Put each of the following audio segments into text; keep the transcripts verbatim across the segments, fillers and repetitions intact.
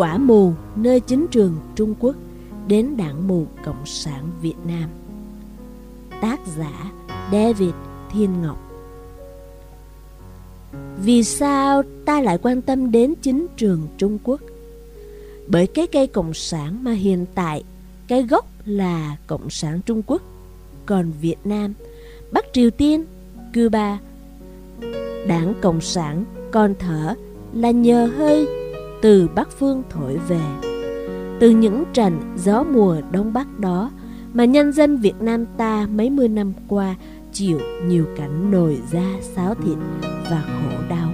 quả mù nơi chính trường Trung Quốc đến đảng mù Cộng sản Việt Nam. Tác giả David Thiên Ngọc. Vì sao ta lại quan tâm đến chính trường Trung Quốc? Bởi cái cây Cộng sản mà hiện tại cái gốc là Cộng sản Trung Quốc, còn Việt Nam, Bắc Triều Tiên, Cuba, đảng Cộng sản còn thở là nhờ hơi từ Bắc phương thổi về. Từ những trận gió mùa Đông Bắc đó mà nhân dân Việt Nam ta mấy mươi năm qua chịu nhiều cảnh nổi da xáo thịt và khổ đau.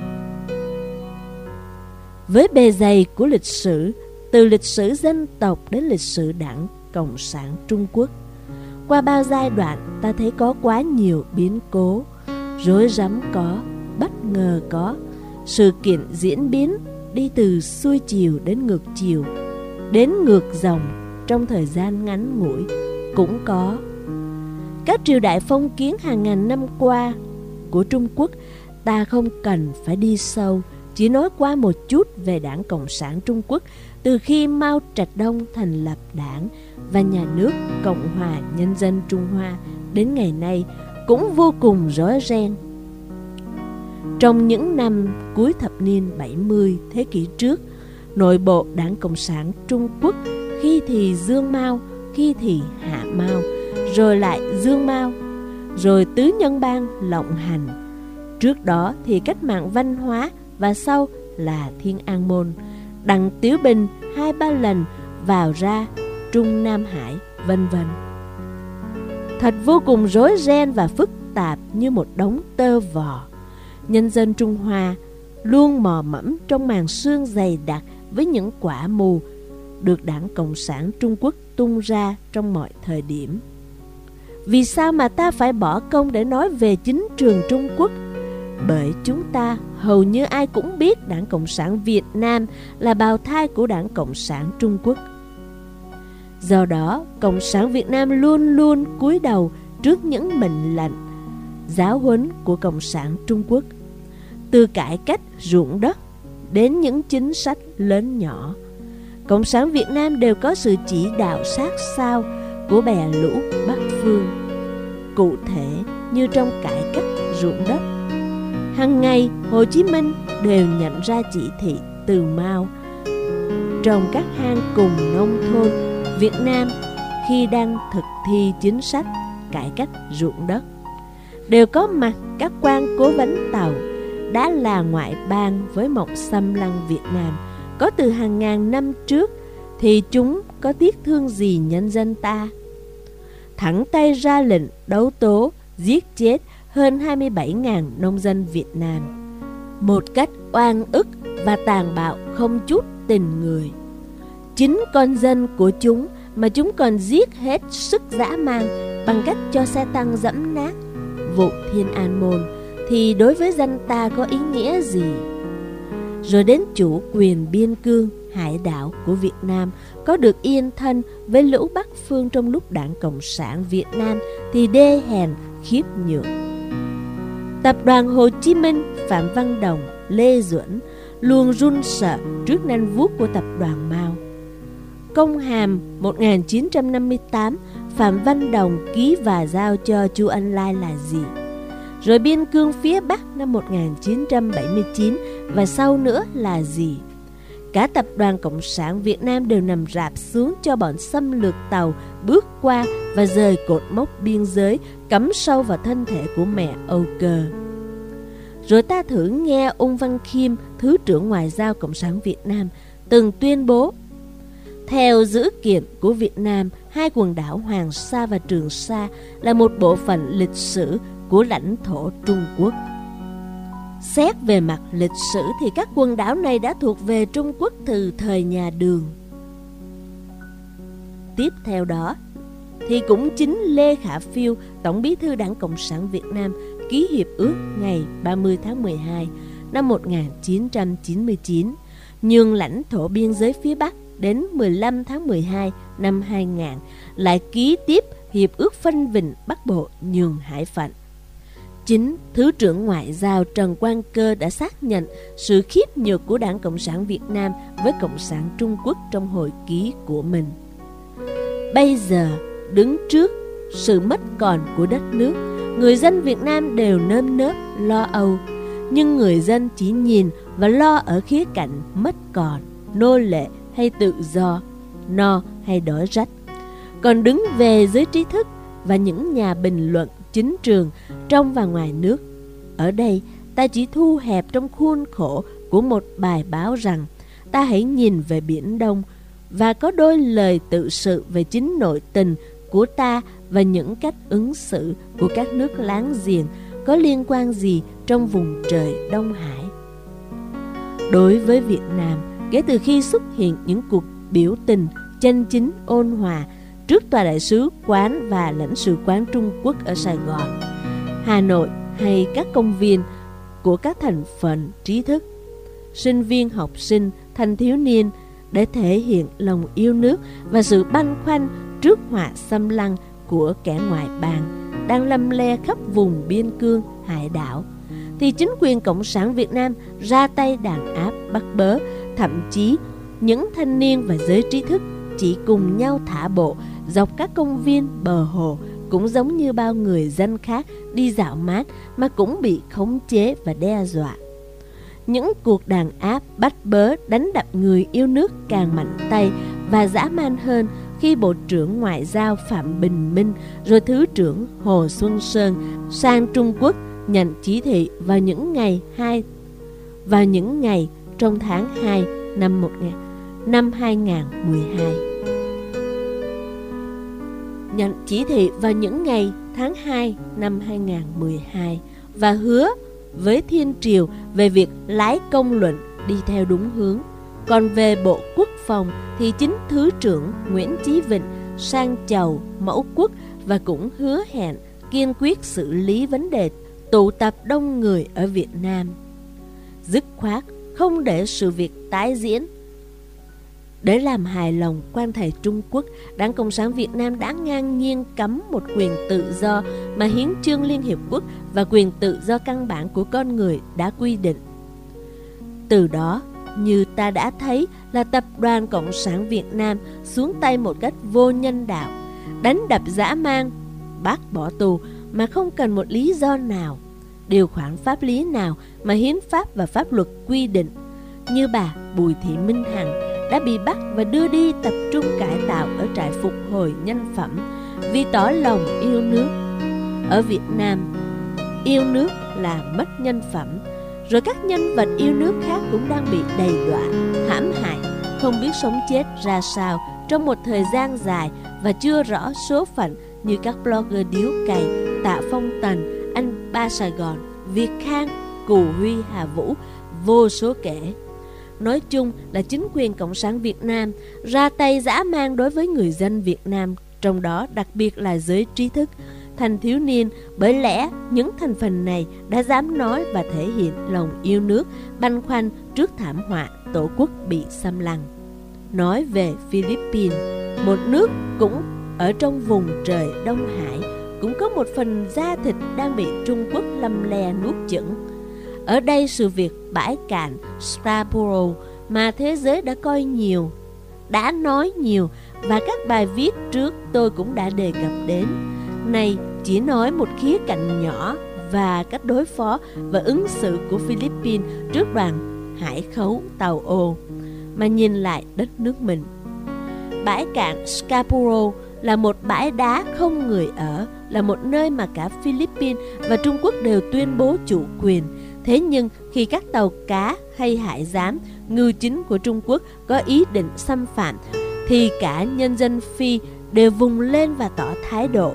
Với bề dày của lịch sử, từ lịch sử dân tộc đến lịch sử đảng Cộng sản Trung Quốc, qua bao giai đoạn ta thấy có quá nhiều biến cố, rối rắm có, bất ngờ có, sự kiện diễn biến đi từ xuôi chiều đến ngược chiều, đến ngược dòng trong thời gian ngắn ngủi cũng có. Các triều đại phong kiến hàng ngàn năm qua của Trung Quốc ta không cần phải đi sâu, chỉ nói qua một chút về đảng Cộng sản Trung Quốc từ khi Mao Trạch Đông thành lập đảng và nhà nước Cộng hòa Nhân dân Trung Hoa đến ngày nay cũng vô cùng rối ren. Trong những năm cuối thập niên bảy mươi thế kỷ trước, nội bộ đảng Cộng sản Trung Quốc khi thì Dương Mao, khi thì Hạ Mao, rồi lại Dương Mao, rồi Tứ Nhân Bang lộng hành. Trước đó thì cách mạng văn hóa và sau là Thiên An Môn, Đặng Tiểu Bình hai ba lần vào ra Trung Nam Hải, vân vân. Thật vô cùng rối ren và phức tạp như một đống tơ vò. Nhân dân Trung Hoa luôn mò mẫm trong màn sương dày đặc với những quả mù được đảng Cộng sản Trung Quốc tung ra trong mọi thời điểm. Vì sao mà ta phải bỏ công để nói về chính trường Trung Quốc? Bởi chúng ta hầu như ai cũng biết đảng Cộng sản Việt Nam là bào thai của đảng Cộng sản Trung Quốc. Do đó, Cộng sản Việt Nam luôn luôn cúi đầu trước những mệnh lệnh, giáo huấn của Cộng sản Trung Quốc. Từ cải cách ruộng đất đến những chính sách lớn nhỏ, Cộng sản Việt Nam đều có sự chỉ đạo sát sao của bè lũ Bắc phương. Cụ thể như trong cải cách ruộng đất, hàng ngày Hồ Chí Minh đều nhận ra chỉ thị từ Mao. Trong các hang cùng nông thôn Việt Nam khi đang thực thi chính sách cải cách ruộng đất, đều có mặt các quan cố vấn Tàu đã là ngoại bang với mộng xâm lăng Việt Nam có từ hàng ngàn năm trước, thì chúng có tiếc thương gì nhân dân ta? Thẳng tay ra lệnh đấu tố giết chết hơn hai mươi bảy nghìn nông dân Việt Nam một cách oan ức và tàn bạo không chút tình người. Chính con dân của chúng mà chúng còn giết hết sức dã man bằng cách cho xe tăng dẫm nát vụ Thiên An Môn, thì đối với dân ta có ý nghĩa gì? Rồi đến chủ quyền biên cương, hải đảo của Việt Nam có được yên thân với lũ Bắc phương trong lúc đảng Cộng sản Việt Nam thì đê hèn khiếp nhược. Tập đoàn Hồ Chí Minh, Phạm Văn Đồng, Lê Duẩn luôn run sợ trước nanh vuốt của tập đoàn Mao. Công hàm một nghìn chín trăm năm mươi tám, Phạm Văn Đồng ký và giao cho Chu Ân Lai là gì? Rồi biên cương phía Bắc năm một nghìn chín trăm bảy mươi chín và sau nữa là gì? Cả tập đoàn Cộng sản Việt Nam đều nằm rạp xuống cho bọn xâm lược Tàu bước qua và rời cột mốc biên giới cắm sâu vào thân thể của mẹ Âu Cơ. Rồi ta thử nghe Ung Văn Khiêm, Thứ trưởng Ngoại giao Cộng sản Việt Nam, từng tuyên bố: theo dữ kiện của Việt Nam, hai quần đảo Hoàng Sa và Trường Sa là một bộ phận lịch sử của lãnh thổ Trung Quốc. Xét về mặt lịch sử thì các quần đảo này đã thuộc về Trung Quốc từ thời nhà Đường. Tiếp theo đó thì cũng chính Lê Khả Phiêu, Tổng bí thư Đảng Cộng sản Việt Nam, ký hiệp ước ngày ba mươi tháng mười hai năm một nghìn chín trăm chín mươi chín, nhường lãnh thổ biên giới phía Bắc đến mười lăm tháng mười hai năm hai nghìn, lại ký tiếp hiệp ước phân vịnh Bắc Bộ nhường hải phận. Chính Thứ trưởng Ngoại giao Trần Quang Cơ đã xác nhận sự khiếp nhược của Đảng Cộng sản Việt Nam với Cộng sản Trung Quốc trong hồi ký của mình. Bây giờ, đứng trước sự mất còn của đất nước, người dân Việt Nam đều nơm nớp lo âu, nhưng người dân chỉ nhìn và lo ở khía cạnh mất còn, nô lệ hay tự do, no hay đói rách. Còn đứng về giới trí thức và những nhà bình luận chính trường trong và ngoài nước, ở đây ta chỉ thu hẹp trong khuôn khổ của một bài báo rằng ta hãy nhìn về Biển Đông và có đôi lời tự sự về chính nội tình của ta và những cách ứng xử của các nước láng giềng có liên quan gì trong vùng trời Đông Hải. Đối với Việt Nam, kể từ khi xuất hiện những cuộc biểu tình chân chính ôn hòa trước Tòa đại sứ quán và lãnh sự quán Trung Quốc ở Sài Gòn, Hà Nội hay các công viên của các thành phần trí thức, sinh viên, học sinh, thanh thiếu niên để thể hiện lòng yêu nước và sự băn khoăn trước họa xâm lăng của kẻ ngoại bang đang lăm le khắp vùng biên cương hải đảo, thì chính quyền Cộng sản Việt Nam ra tay đàn áp bắt bớ. Thậm chí những thanh niên và giới trí thức chỉ cùng nhau thả bộ dọc các công viên bờ hồ, cũng giống như bao người dân khác đi dạo mát mà cũng bị khống chế và đe dọa. Những cuộc đàn áp bắt bớ đánh đập người yêu nước càng mạnh tay và dã man hơn khi Bộ trưởng Ngoại giao Phạm Bình Minh rồi Thứ trưởng Hồ Xuân Sơn sang Trung Quốc nhận chỉ thị vào những ngày hai vào những ngày trong tháng hai năm một nghìn năm hai nghìn mười hai. Nhận chỉ thị vào những ngày tháng hai năm hai nghìn mười hai và hứa với Thiên Triều về việc lái công luận đi theo đúng hướng. Còn về Bộ Quốc phòng thì chính Thứ trưởng Nguyễn Chí Vịnh sang chầu Mẫu Quốc và cũng hứa hẹn kiên quyết xử lý vấn đề tụ tập đông người ở Việt Nam, dứt khoát không để sự việc tái diễn. Để làm hài lòng quan thầy Trung Quốc, Đảng Cộng sản Việt Nam đã ngang nhiên cấm một quyền tự do mà Hiến chương Liên Hiệp Quốc và quyền tự do căn bản của con người đã quy định. Từ đó, như ta đã thấy là Tập đoàn Cộng sản Việt Nam xuống tay một cách vô nhân đạo, đánh đập dã man, bắt bỏ tù mà không cần một lý do nào, điều khoản pháp lý nào mà hiến pháp và pháp luật quy định, như bà Bùi Thị Minh Hằng đã bị bắt và đưa đi tập trung cải tạo ở trại phục hồi nhân phẩm vì tỏ lòng yêu nước. Ở Việt Nam, yêu nước là mất nhân phẩm, rồi các nhân vật yêu nước khác cũng đang bị đầy đọa, hãm hại, không biết sống chết ra sao trong một thời gian dài và chưa rõ số phận, như các blogger điếu cày Tạ Phong Tần, anh Ba Sài Gòn, Việt Khang, Cù Huy, Hà Vũ, vô số kể. Nói chung là chính quyền Cộng sản Việt Nam ra tay dã man đối với người dân Việt Nam, trong đó đặc biệt là giới trí thức, thanh thiếu niên, bởi lẽ những thành phần này đã dám nói và thể hiện lòng yêu nước, băn khoăn trước thảm họa tổ quốc bị xâm lăng. Nói về Philippines, một nước cũng ở trong vùng trời Đông Hải, cũng có một phần da thịt đang bị Trung Quốc lăm le nuốt chửng. Ở đây sự việc bãi cạn Scarborough mà thế giới đã coi nhiều, đã nói nhiều và các bài viết trước tôi cũng đã đề cập đến. Này chỉ nói một khía cạnh nhỏ và cách đối phó và ứng xử của Philippines trước đoàn hải khấu tàu ô, mà nhìn lại đất nước mình. Bãi cạn Scarborough là một bãi đá không người ở, là một nơi mà cả Philippines và Trung Quốc đều tuyên bố chủ quyền. Thế nhưng khi các tàu cá hay hải giám, ngư chính của Trung Quốc có ý định xâm phạm, thì cả nhân dân Phi đều vùng lên và tỏ thái độ.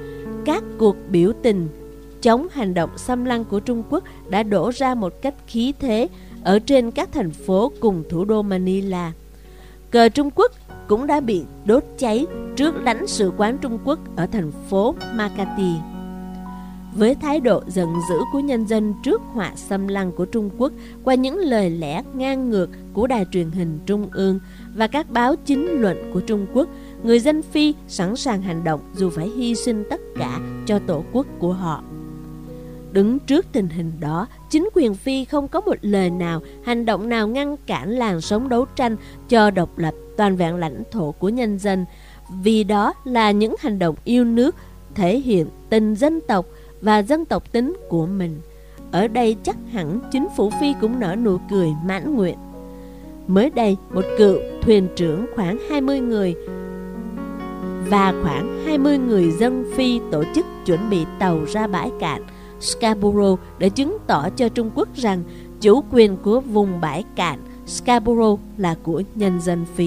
Các cuộc biểu tình chống hành động xâm lăng của Trung Quốc đã đổ ra một cách khí thế ở trên các thành phố cùng thủ đô Manila. Cờ Trung Quốc cũng đã bị đốt cháy trước lãnh sự quán Trung Quốc ở thành phố Makati. Với thái độ giận dữ của nhân dân trước họa xâm lăng của Trung Quốc qua những lời lẽ ngang ngược của đài truyền hình Trung ương và các báo chính luận của Trung Quốc, người dân Phi sẵn sàng hành động dù phải hy sinh tất cả cho tổ quốc của họ. Đứng trước tình hình đó, chính quyền Phi không có một lời nào, hành động nào ngăn cản làn sóng đấu tranh cho độc lập toàn vẹn lãnh thổ của nhân dân, vì đó là những hành động yêu nước, thể hiện tình dân tộc và dân tộc tính của mình. Ở đây chắc hẳn chính phủ Phi cũng nở nụ cười mãn nguyện. Mới đây, một cựu thuyền trưởng khoảng hai mươi người và khoảng hai mươi người dân Phi tổ chức chuẩn bị tàu ra bãi cạn Scarborough để chứng tỏ cho Trung Quốc rằng chủ quyền của vùng bãi cạn Scarborough là của nhân dân Phi.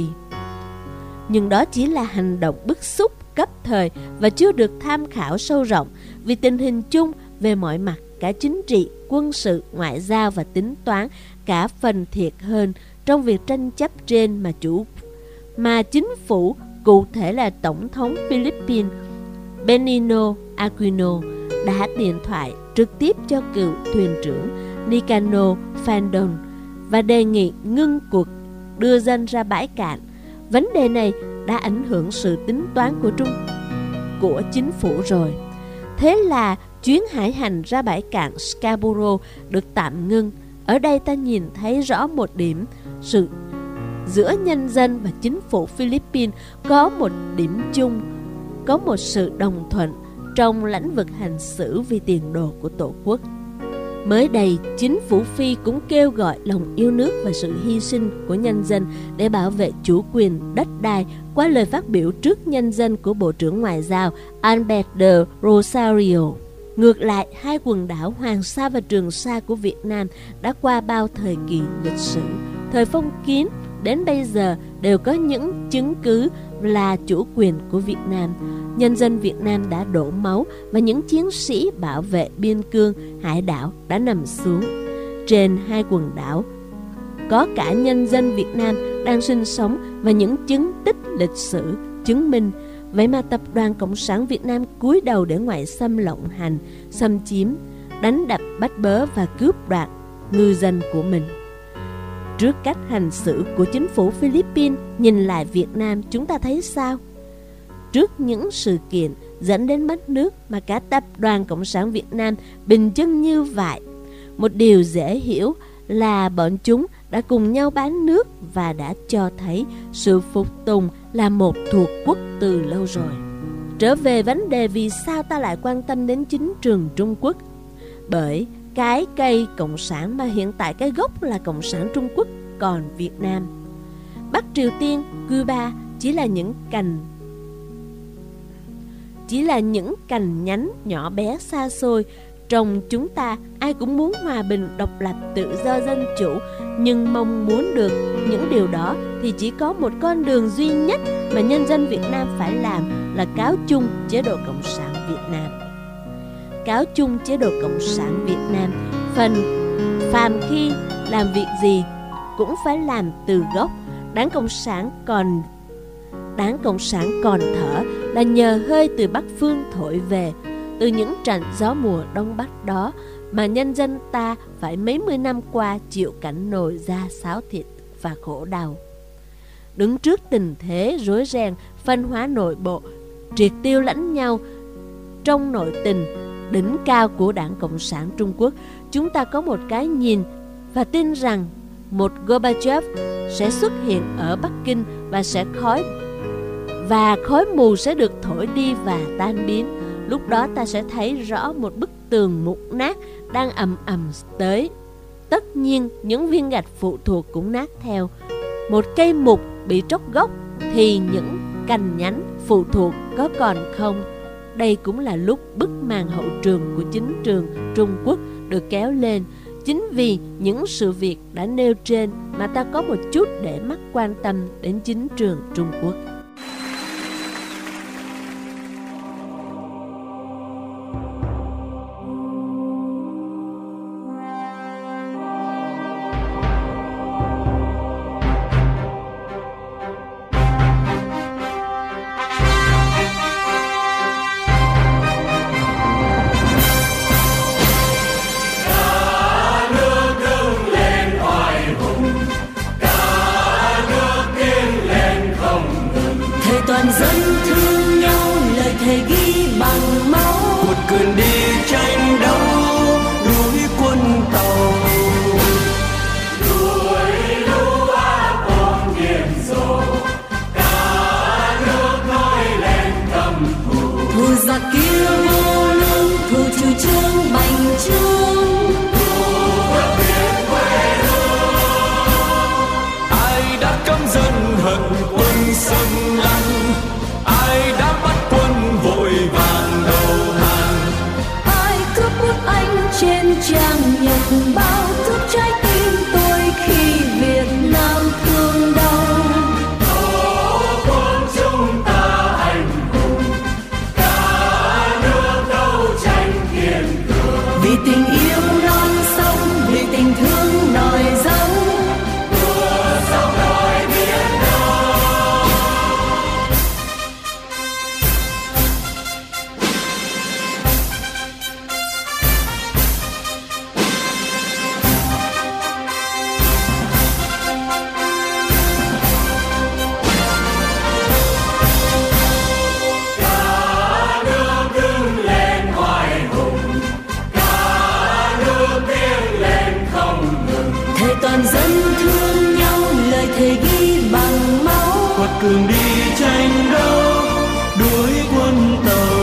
Nhưng đó chỉ là hành động bức xúc cấp thời và chưa được tham khảo sâu rộng, vì tình hình chung về mọi mặt, cả chính trị, quân sự, ngoại giao và tính toán, cả phần thiệt hơn trong việc tranh chấp trên mà chủ mà chính phủ, cụ thể là Tổng thống Philippines Benigno Aquino, đã điện thoại trực tiếp cho cựu thuyền trưởng Nicanor Fandon và đề nghị ngưng cuộc đưa dân ra bãi cạn. Vấn đề này đã ảnh hưởng sự tính toán của Trung của chính phủ rồi. Thế là chuyến hải hành ra bãi cạn Scarborough được tạm ngưng. Ở đây ta nhìn thấy rõ một điểm, sự giữa nhân dân và chính phủ Philippines có một điểm chung, có một sự đồng thuận trong lĩnh vực hành xử vì tiền đồ của Tổ quốc. Mới đây, chính phủ Phi cũng kêu gọi lòng yêu nước và sự hy sinh của nhân dân để bảo vệ chủ quyền đất đai qua lời phát biểu trước nhân dân của Bộ trưởng Ngoại giao Albert de Rosario. Ngược lại, hai quần đảo Hoàng Sa và Trường Sa của Việt Nam đã qua bao thời kỳ lịch sử, thời phong kiến đến bây giờ đều có những chứng cứ là chủ quyền của Việt Nam. Nhân dân Việt Nam đã đổ máu và những chiến sĩ bảo vệ biên cương hải đảo đã nằm xuống. Trên hai quần đảo có cả nhân dân Việt Nam đang sinh sống và những chứng tích lịch sử chứng minh. Vậy mà Tập đoàn Cộng sản Việt Nam cúi đầu để ngoại xâm lộng hành, xâm chiếm, đánh đập bắt bớ và cướp đoạt ngư dân của mình. Trước cách hành xử của chính phủ Philippines, nhìn lại Việt Nam chúng ta thấy sao? Trước những sự kiện dẫn đến mất nước mà cả Tập đoàn Cộng sản Việt Nam bình chân như vậy, một điều dễ hiểu là bọn chúng đã cùng nhau bán nước và đã cho thấy sự phục tùng là một thuộc quốc từ lâu rồi. Trở về vấn đề vì sao ta lại quan tâm đến chính trường Trung Quốc? Bởi cái cây Cộng sản mà hiện tại cái gốc là Cộng sản Trung Quốc, còn Việt Nam, Bắc Triều Tiên, Cuba chỉ là những cành chỉ là những cành nhánh nhỏ bé xa xôi. Trong chúng ta, ai cũng muốn hòa bình, độc lập, tự do, dân chủ, nhưng mong muốn được những điều đó thì chỉ có một con đường duy nhất mà nhân dân Việt Nam phải làm là cáo chung chế độ Cộng sản Việt Nam. Cáo chung chế độ Cộng sản Việt Nam, phần phàm khi làm việc gì cũng phải làm từ gốc. Đảng Cộng sản còn Đảng Cộng sản còn thở là nhờ hơi từ Bắc Phương thổi về. Từ những trận gió mùa Đông Bắc đó mà nhân dân ta phải mấy mươi năm qua chịu cảnh nồi da xáo thịt và khổ đau. Đứng trước tình thế rối ren, phân hóa nội bộ, triệt tiêu lẫn nhau trong nội tình đỉnh cao của Đảng Cộng sản Trung Quốc, chúng ta có một cái nhìn và tin rằng một Gorbachev sẽ xuất hiện ở Bắc Kinh và sẽ khói và khói mù sẽ được thổi đi và tan biến. Lúc đó ta sẽ thấy rõ một bức tường mục nát đang ầm ầm tới. Tất nhiên những viên gạch phụ thuộc cũng nát theo. Một cây mục bị tróc gốc thì những cành nhánh phụ thuộc có còn không? Đây cũng là lúc bức màn hậu trường của chính trường Trung Quốc được kéo lên. Chính vì những sự việc đã nêu trên mà ta có một chút để mắt quan tâm đến chính trường Trung Quốc. Cả nước tiến lên không ngừng. cường đi tranh đấu đuổi quân tàu.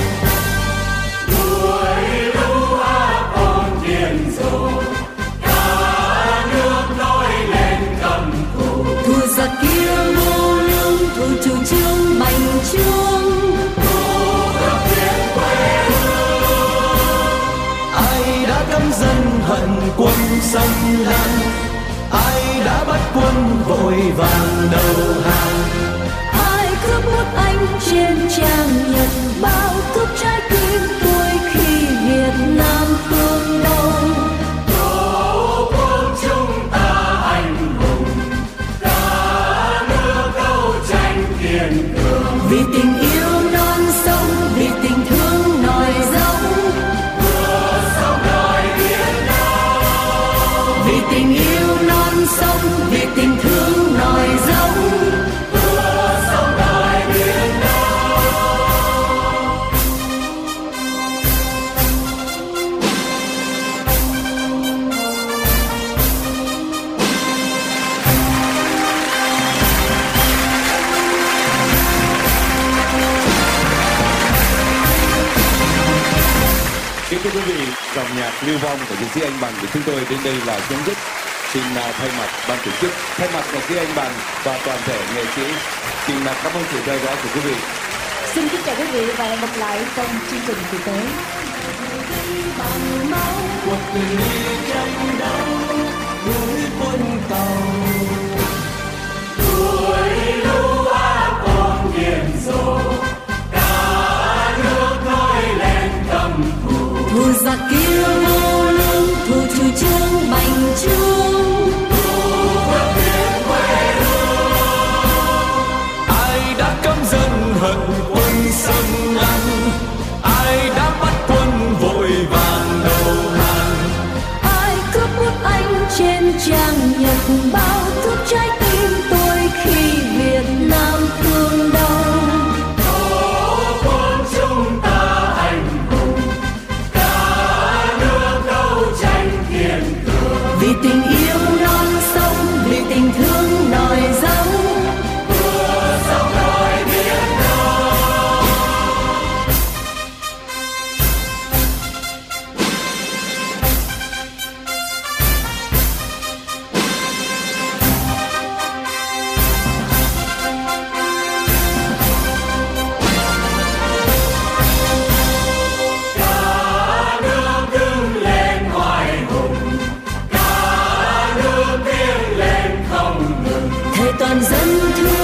Đuổi lũ ác ôn tiền dầu, cả nước nổi lên cầm thù. Thù giặc kia vô lương, thù chủ trương bành trướng, thù ước tiến quê hương. Ai đã căm dân hận quân xâm lăng, ai đã bắt quân vội vàng đầu hàng. ai cướp nước Anh trên trang nhật báo, cướp trái tim tôi khi Việt Nam phương Đông. Tổ quốc chúng ta anh hùng, cả nước đấu tranh kiên cường. Vì tình yêu non sông, vì tình thương nòi giống, Vừa sông đòi Việt Nam. vì tình yêu non sông, vì tình thương nòi giống. Vừa sông đòi Việt Nam. Kính thưa quý vị, dòng nhạc lưu vong của nhạc sĩ Anh Bằng của chúng tôi đến đây là chấm dứt. Xin uh, thay mặt ban tổ chức, thay mặt nhạc sĩ Anh Bằng và toàn thể nghệ sĩ, xin uh, cảm ơn sự theo dõi của quý vị. Xin kính chào quý vị và hẹn gặp lại trong chương trình kỳ tới. Bằng máu Cuộc đời đi tranh đấu đuổi quân tàu. Đuổi lũ ác ôn tiền dầu, cả nước nổi lên cầm thù. thù giặc kia vô lương, thù chủ trương bành trướng, Ước tiến quê hương. Ai đã căm dân hận quân xâm lăng, ai đã bắt quân vội vàng đầu hàng. ai cướp nước Anh trên trang nhật báo, cướp trái tim tôi khi Việt Nam phương Đông. Tổ quốc chúng ta anh hùng, cả nước đấu tranh kiên cường. Vì tình yêu non sông, vì tình thương nòi giống, Vừa sông đòi Việt Nam. Cả nước đứng lên oai hùng, cả nước tiến lên không ngừng. thề toàn dân thương